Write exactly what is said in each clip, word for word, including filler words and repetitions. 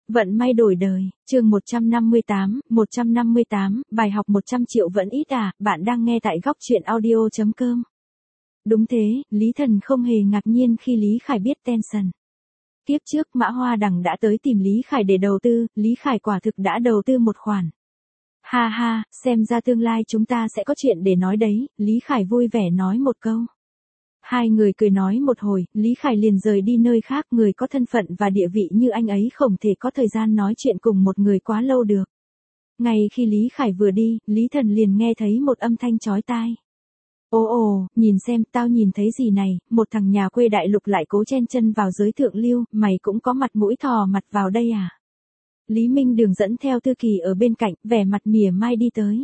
Vận may đổi đời, chương một trăm năm mươi tám, một trăm năm mươi tám, bài học một trăm triệu vẫn ít à, bạn đang nghe tại góc truyện audio chấm com. Đúng thế, Lý Thần không hề ngạc nhiên khi Lý Khải biết Tencent. Tiếp trước Mã Hoa Đằng đã tới tìm Lý Khải để đầu tư, Lý Khải quả thực đã đầu tư một khoản. Ha ha, xem ra tương lai chúng ta sẽ có chuyện để nói đấy, Lý Khải vui vẻ nói một câu. Hai người cười nói một hồi, Lý Khải liền rời đi nơi khác, người có thân phận và địa vị như anh ấy không thể có thời gian nói chuyện cùng một người quá lâu được. Ngay khi Lý Khải vừa đi, Lý Thần liền nghe thấy một âm thanh chói tai. Ồ ồ, nhìn xem, tao nhìn thấy gì này, một thằng nhà quê đại lục lại cố chen chân vào giới thượng lưu, mày cũng có mặt mũi thò mặt vào đây à? Lý Minh Đường dẫn theo Tư Kỳ ở bên cạnh, vẻ mặt mỉa mai đi tới.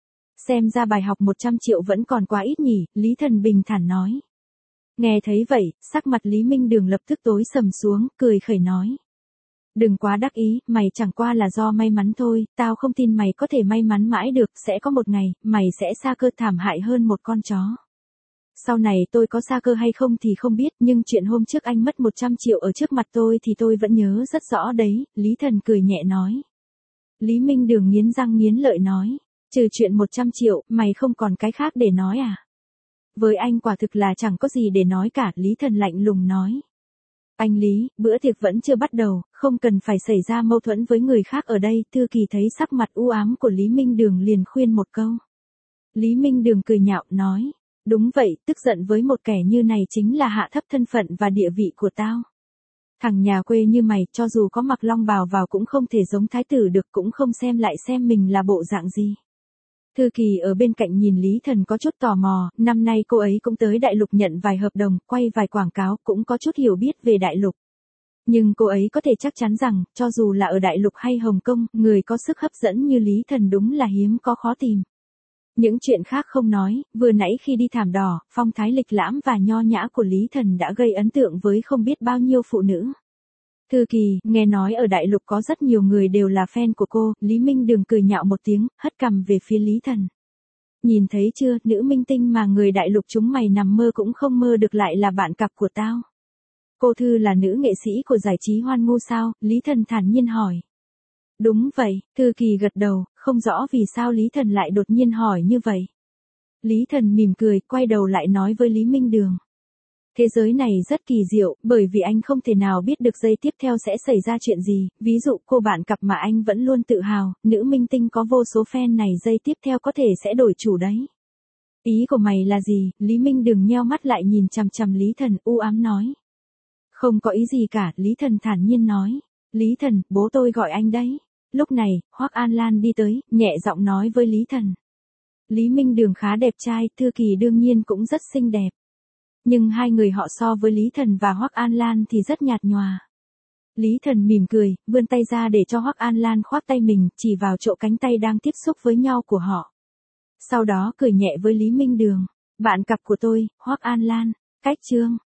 Xem ra bài học một trăm triệu vẫn còn quá ít nhỉ, Lý Thần bình thản nói. Nghe thấy vậy, sắc mặt Lý Minh Đường lập tức tối sầm xuống, cười khẩy nói. Đừng quá đắc ý, mày chẳng qua là do may mắn thôi, tao không tin mày có thể may mắn mãi được, sẽ có một ngày, mày sẽ sa cơ thảm hại hơn một con chó. Sau này tôi có sa cơ hay không thì không biết, nhưng chuyện hôm trước anh mất một trăm triệu ở trước mặt tôi thì tôi vẫn nhớ rất rõ đấy, Lý Thần cười nhẹ nói. Lý Minh Đường nghiến răng nghiến lợi nói, trừ chuyện một trăm triệu, mày không còn cái khác để nói à? Với anh quả thực là chẳng có gì để nói cả, Lý Thần lạnh lùng nói. Anh Lý, bữa tiệc vẫn chưa bắt đầu, không cần phải xảy ra mâu thuẫn với người khác ở đây, Thư Kỳ thấy sắc mặt u ám của Lý Minh Đường liền khuyên một câu. Lý Minh Đường cười nhạo, nói, đúng vậy, tức giận với một kẻ như này chính là hạ thấp thân phận và địa vị của tao. Thằng nhà quê như mày, cho dù có mặc long bào vào cũng không thể giống thái tử được, cũng không xem lại xem mình là bộ dạng gì. Thư Kỳ ở bên cạnh nhìn Lý Thần có chút tò mò, năm nay cô ấy cũng tới đại lục nhận vài hợp đồng, quay vài quảng cáo, cũng có chút hiểu biết về đại lục. Nhưng cô ấy có thể chắc chắn rằng, cho dù là ở đại lục hay Hồng Kông, người có sức hấp dẫn như Lý Thần đúng là hiếm có khó tìm. Những chuyện khác không nói, vừa nãy khi đi thảm đỏ, phong thái lịch lãm và nho nhã của Lý Thần đã gây ấn tượng với không biết bao nhiêu phụ nữ. Thư Kỳ, nghe nói ở đại lục có rất nhiều người đều là fan của cô, Lý Minh Đường cười nhạo một tiếng, hất cằm về phía Lý Thần. Nhìn thấy chưa, nữ minh tinh mà người đại lục chúng mày nằm mơ cũng không mơ được lại là bạn cặp của tao. Cô Thư là nữ nghệ sĩ của giải trí Hoan Ngu sao, Lý Thần thản nhiên hỏi. Đúng vậy, Thư Kỳ gật đầu, không rõ vì sao Lý Thần lại đột nhiên hỏi như vậy. Lý Thần mỉm cười, quay đầu lại nói với Lý Minh Đường. Thế giới này rất kỳ diệu, bởi vì anh không thể nào biết được giây tiếp theo sẽ xảy ra chuyện gì, ví dụ cô bạn cặp mà anh vẫn luôn tự hào, nữ minh tinh có vô số fan này giây tiếp theo có thể sẽ đổi chủ đấy. Ý của mày là gì? Lý Minh Đường nheo mắt lại nhìn chằm chằm Lý Thần, u ám nói. Không có ý gì cả, Lý Thần thản nhiên nói. Lý Thần, bố tôi gọi anh đấy. Lúc này, Hoắc An Lan đi tới, nhẹ giọng nói với Lý Thần. Lý Minh Đường khá đẹp trai, Thư Kỳ đương nhiên cũng rất xinh đẹp. Nhưng hai người họ so với Lý Thần và Hoắc An Lan thì rất nhạt nhòa. Lý Thần mỉm cười, vươn tay ra để cho Hoắc An Lan khoác tay mình, chỉ vào chỗ cánh tay đang tiếp xúc với nhau của họ. Sau đó cười nhẹ với Lý Minh Đường, bạn cặp của tôi, Hoắc An Lan, cách chương.